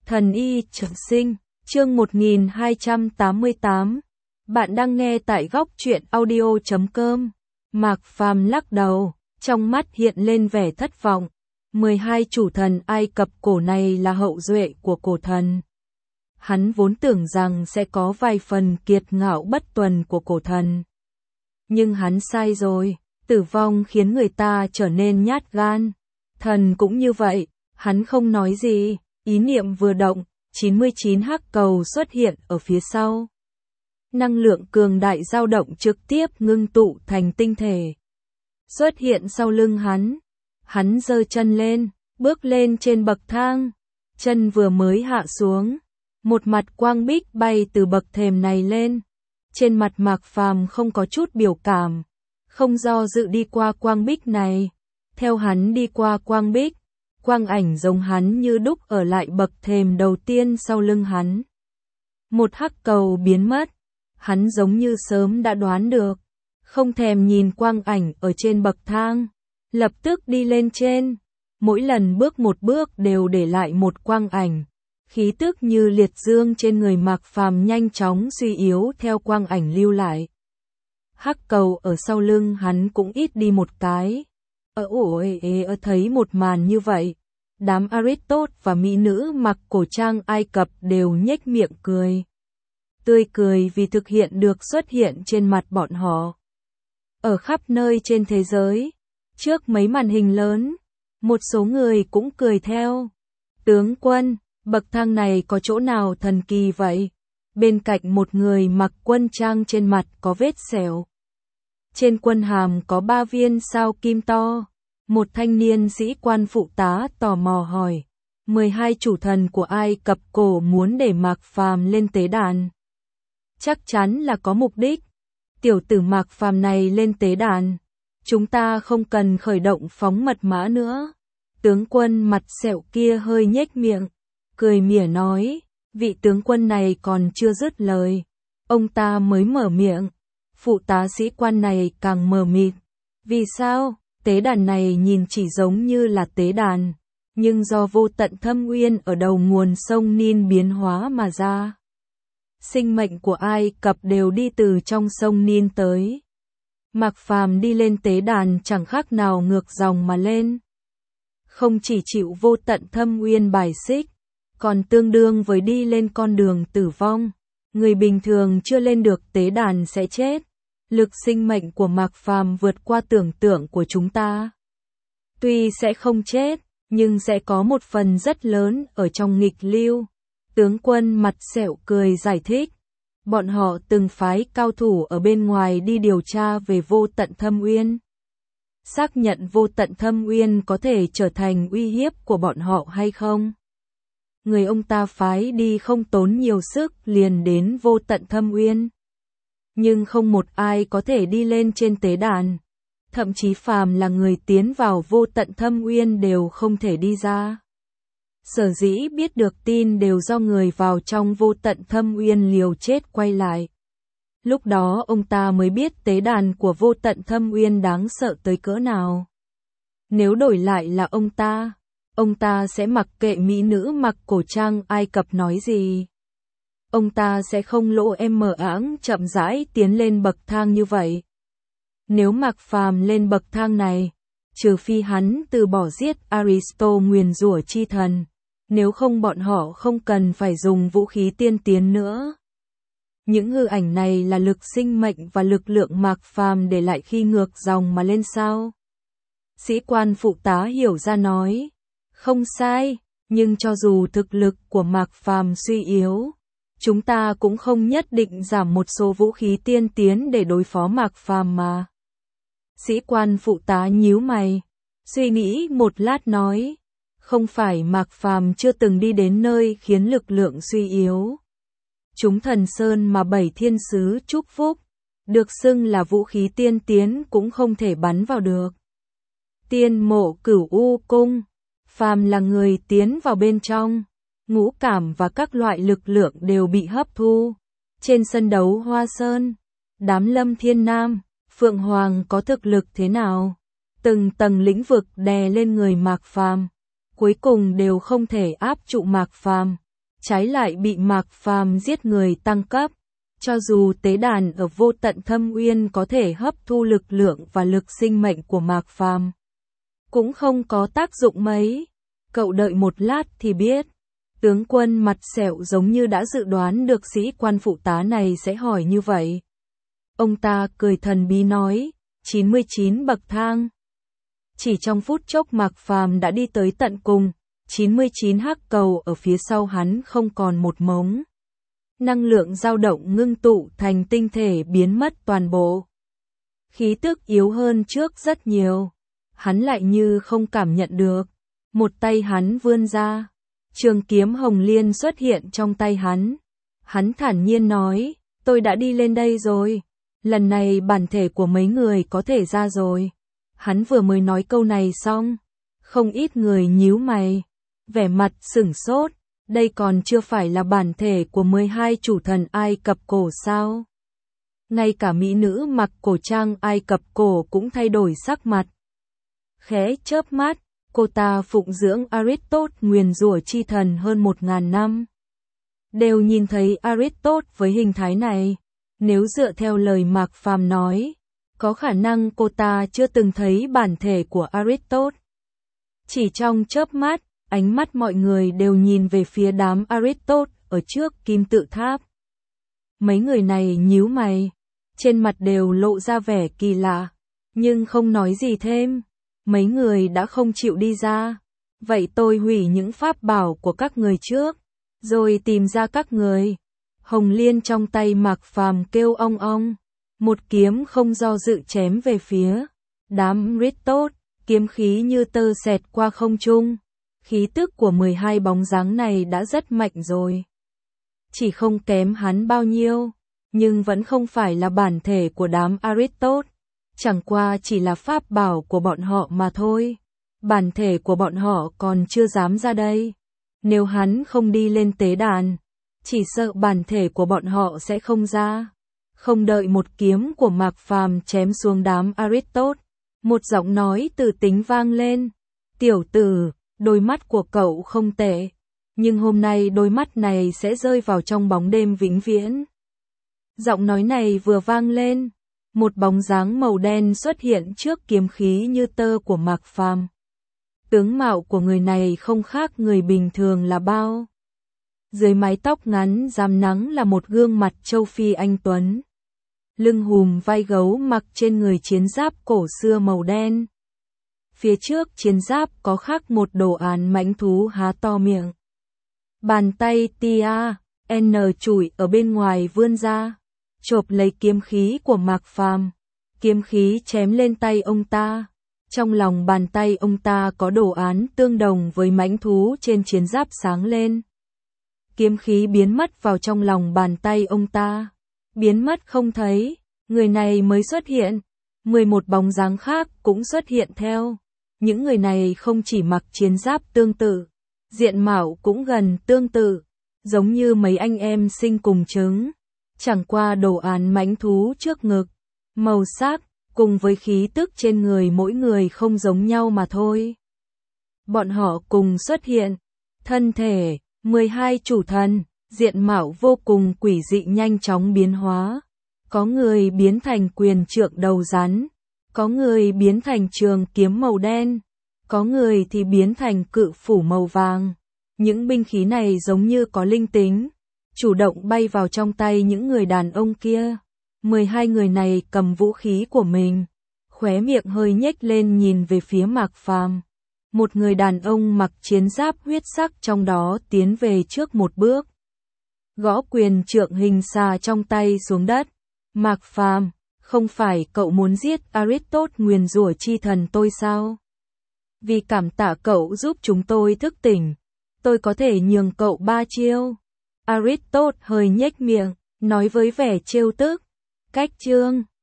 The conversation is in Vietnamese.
Thần y trường sinh, chương 1288. Bạn đang nghe tại góc truyện audio.com. Mạc Phàm lắc đầu, trong mắt hiện lên vẻ thất vọng. 12 chủ thần Ai Cập cổ này là hậu duệ của cổ thần. Hắn vốn tưởng rằng sẽ có vài phần kiệt ngạo bất tuần của cổ thần. Nhưng hắn sai rồi, tử vong khiến người ta trở nên nhát gan. Thần cũng như vậy, hắn không nói gì. Ý niệm vừa động, 99 hắc cầu xuất hiện ở phía sau. Năng lượng cường đại dao động trực tiếp ngưng tụ thành tinh thể. Xuất hiện sau lưng hắn. Hắn giơ chân lên, bước lên trên bậc thang. Chân vừa mới hạ xuống. Một mặt quang bích bay từ bậc thềm này lên. Trên mặt Mạc Phàm không có chút biểu cảm. Không do dự đi qua quang bích này. Theo hắn đi qua quang bích. Quang ảnh giống hắn như đúc ở lại bậc thềm đầu tiên sau lưng hắn. Một hắc cầu biến mất, hắn giống như sớm đã đoán được, không thèm nhìn quang ảnh ở trên bậc thang, lập tức đi lên trên, mỗi lần bước một bước đều để lại một quang ảnh, khí tức như liệt dương trên người Mạc Phàm nhanh chóng suy yếu theo quang ảnh lưu lại. Hắc cầu ở sau lưng hắn cũng ít đi một cái. Thấy một màn như vậy, đám Aristotle và mỹ nữ mặc cổ trang Ai Cập đều nhếch miệng cười. Tươi cười vì thực hiện được xuất hiện trên mặt bọn họ. Ở khắp nơi trên thế giới, trước mấy màn hình lớn, một số người cũng cười theo. Tướng quân, bậc thang này có chỗ nào thần kỳ vậy? Bên cạnh một người mặc quân trang trên mặt có vết sẹo. Trên quân hàm có 3 viên sao kim to. Một thanh niên sĩ quan phụ tá tò mò hỏi. 12 chủ thần của Ai Cập cổ muốn để Mạc Phàm lên tế đàn. Chắc chắn là có mục đích. Tiểu tử Mạc Phàm này lên tế đàn. Chúng ta không cần khởi động phóng mật mã nữa. Tướng quân mặt sẹo kia hơi nhếch miệng. Cười mỉa nói. Vị tướng quân này còn chưa dứt lời. Ông ta mới mở miệng. Phụ tá sĩ quan này càng mờ mịt. Vì sao? Tế đàn này nhìn chỉ giống như là tế đàn, nhưng do vô tận thâm uyên ở đầu nguồn sông Nin biến hóa mà ra. Sinh mệnh của Ai Cập đều đi từ trong sông Nin tới. Mạc Phàm đi lên tế đàn chẳng khác nào ngược dòng mà lên. Không chỉ chịu vô tận thâm uyên bài xích, còn tương đương với đi lên con đường tử vong. Người bình thường chưa lên được tế đàn sẽ chết. Lực sinh mệnh của Mạc Phàm vượt qua tưởng tượng của chúng ta. Tuy sẽ không chết, nhưng sẽ có một phần rất lớn ở trong nghịch lưu. Tướng quân mặt sẹo cười giải thích. Bọn họ từng phái cao thủ ở bên ngoài đi điều tra về vô tận thâm uyên. Xác nhận vô tận thâm uyên có thể trở thành uy hiếp của bọn họ hay không? Người ông ta phái đi không tốn nhiều sức liền đến vô tận thâm uyên. Nhưng không một ai có thể đi lên trên tế đàn. Thậm chí phàm là người tiến vào vô tận thâm uyên đều không thể đi ra. Sở dĩ biết được tin đều do người vào trong vô tận thâm uyên liều chết quay lại. Lúc đó ông ta mới biết tế đàn của vô tận thâm uyên đáng sợ tới cỡ nào. Nếu đổi lại là ông ta sẽ mặc kệ mỹ nữ mặc cổ trang Ai Cập nói gì. Ông ta sẽ không lỗ áng chậm rãi tiến lên bậc thang như vậy. Nếu Mạc Phàm lên bậc thang này, trừ phi hắn từ bỏ giết Aristo nguyền rủa chi thần, nếu không bọn họ không cần phải dùng vũ khí tiên tiến nữa. Những hư ảnh này là lực sinh mệnh và lực lượng Mạc Phàm để lại khi ngược dòng mà lên sao? Sĩ quan phụ tá hiểu ra nói, không sai, nhưng cho dù thực lực của Mạc Phàm suy yếu, chúng ta cũng không nhất định giảm một số vũ khí tiên tiến để đối phó Mạc Phàm mà. Sĩ quan phụ tá nhíu mày, suy nghĩ một lát nói, không phải Mạc Phàm chưa từng đi đến nơi khiến lực lượng suy yếu. Chúng thần sơn mà 7 thiên sứ chúc phúc, được xưng là vũ khí tiên tiến cũng không thể bắn vào được. Tiên mộ Cửu U cung, phàm là người tiến vào bên trong, ngũ cảm và các loại lực lượng đều bị hấp thu. Trên sân đấu Hoa Sơn, đám Lâm Thiên Nam, Phượng Hoàng có thực lực thế nào? Từng tầng lĩnh vực đè lên người Mạc Phàm, cuối cùng đều không thể áp trụ Mạc Phàm. trái lại bị Mạc Phàm giết người tăng cấp. Cho dù tế đàn ở Vô Tận Thâm Uyên có thể hấp thu lực lượng và lực sinh mệnh của Mạc Phàm, cũng không có tác dụng mấy. Cậu đợi một lát thì biết. Tướng quân mặt sẹo giống như đã dự đoán được sĩ quan phụ tá này sẽ hỏi như vậy. Ông ta cười thần bí nói, 99 bậc thang. Chỉ trong phút chốc Mạc Phàm đã đi tới tận cùng, 99 hắc cầu ở phía sau hắn không còn một mống. Năng lượng dao động ngưng tụ thành tinh thể biến mất toàn bộ. Khí tức yếu hơn trước rất nhiều. Hắn lại như không cảm nhận được. Một tay hắn vươn ra. Trường kiếm hồng liên xuất hiện trong tay hắn. Hắn thản nhiên nói, tôi đã đi lên đây rồi. Lần này bản thể của mấy người có thể ra rồi. Hắn vừa mới nói câu này xong. Không ít người nhíu mày. Vẻ mặt sửng sốt. Đây còn chưa phải là bản thể của 12 chủ thần Ai Cập cổ sao? Ngay cả mỹ nữ mặc cổ trang Ai Cập cổ cũng thay đổi sắc mặt. Khẽ chớp mắt, cô ta phụng dưỡng Aristotle nguyền rủa chi thần hơn 1000 năm. Đều nhìn thấy Aristotle với hình thái này. Nếu dựa theo lời Mạc Phàm nói, có khả năng cô ta chưa từng thấy bản thể của Aristotle. Chỉ trong chớp mắt, ánh mắt mọi người đều nhìn về phía đám Aristotle ở trước kim tự tháp. Mấy người này nhíu mày, trên mặt đều lộ ra vẻ kỳ lạ, nhưng không nói gì thêm. Mấy người đã không chịu đi ra. Vậy tôi hủy những pháp bảo của các người trước, rồi tìm ra các người. Hồng liên trong tay Mạc Phàm kêu ong ong. Một kiếm không do dự chém về phía đám Aristotle, kiếm khí như tơ xẹt qua không trung. Khí tức của 12 bóng dáng này đã rất mạnh rồi. Chỉ không kém hắn bao nhiêu, nhưng vẫn không phải là bản thể của đám Aristotle. Chẳng qua chỉ là pháp bảo của bọn họ mà thôi. Bản thể của bọn họ còn chưa dám ra đây. Nếu hắn không đi lên tế đàn, chỉ sợ bản thể của bọn họ sẽ không ra. Không đợi một kiếm của Mạc Phàm chém xuống đám Aristotle, một giọng nói từ tính vang lên. Tiểu tử, đôi mắt của cậu không tệ, nhưng hôm nay đôi mắt này sẽ rơi vào trong bóng đêm vĩnh viễn. Giọng nói này vừa vang lên, một bóng dáng màu đen xuất hiện trước kiếm khí như tơ của Mạc Phàm. Tướng mạo của người này không khác người bình thường là bao. Dưới mái tóc ngắn rám nắng là một gương mặt châu Phi anh tuấn. Lưng hùm vai gấu mặc trên người chiến giáp cổ xưa màu đen. Phía trước chiến giáp có khắc một đồ án mãnh thú há to miệng. Bàn tay tia, N chùi ở bên ngoài vươn ra, chộp lấy kiếm khí của Mạc Phàm. Kiếm khí chém lên tay ông ta. Trong lòng bàn tay ông ta có đồ án tương đồng với mãnh thú trên chiến giáp sáng lên. Kiếm khí biến mất vào trong lòng bàn tay ông ta. Biến mất không thấy, người này mới xuất hiện. 11 bóng dáng khác cũng xuất hiện theo. Những người này không chỉ mặc chiến giáp tương tự, diện mạo cũng gần tương tự, giống như mấy anh em sinh cùng trứng. Chẳng qua đồ án mãnh thú trước ngực, màu sắc, cùng với khí tức trên người mỗi người không giống nhau mà thôi. Bọn họ cùng xuất hiện, thân thể, 12 chủ thần, diện mạo vô cùng quỷ dị nhanh chóng biến hóa. Có người biến thành quyền trượng đầu rắn, có người biến thành trường kiếm màu đen, có người thì biến thành cự phủ màu vàng. Những binh khí này giống như có linh tính, chủ động bay vào trong tay những người đàn ông kia. 12 người này cầm vũ khí của mình, khóe miệng hơi nhếch lên nhìn về phía Mạc Phàm. Một người đàn ông mặc chiến giáp huyết sắc trong đó tiến về trước một bước, gõ quyền trượng hình xà trong tay xuống đất. Mạc Phàm, không phải cậu muốn giết Aristotle nguyền rủa chi thần tôi sao? Vì cảm tạ cậu giúp chúng tôi thức tỉnh, tôi có thể nhường cậu 3 chiêu. Aristotle hơi nhếch miệng, nói với vẻ trêu tức. Cách chương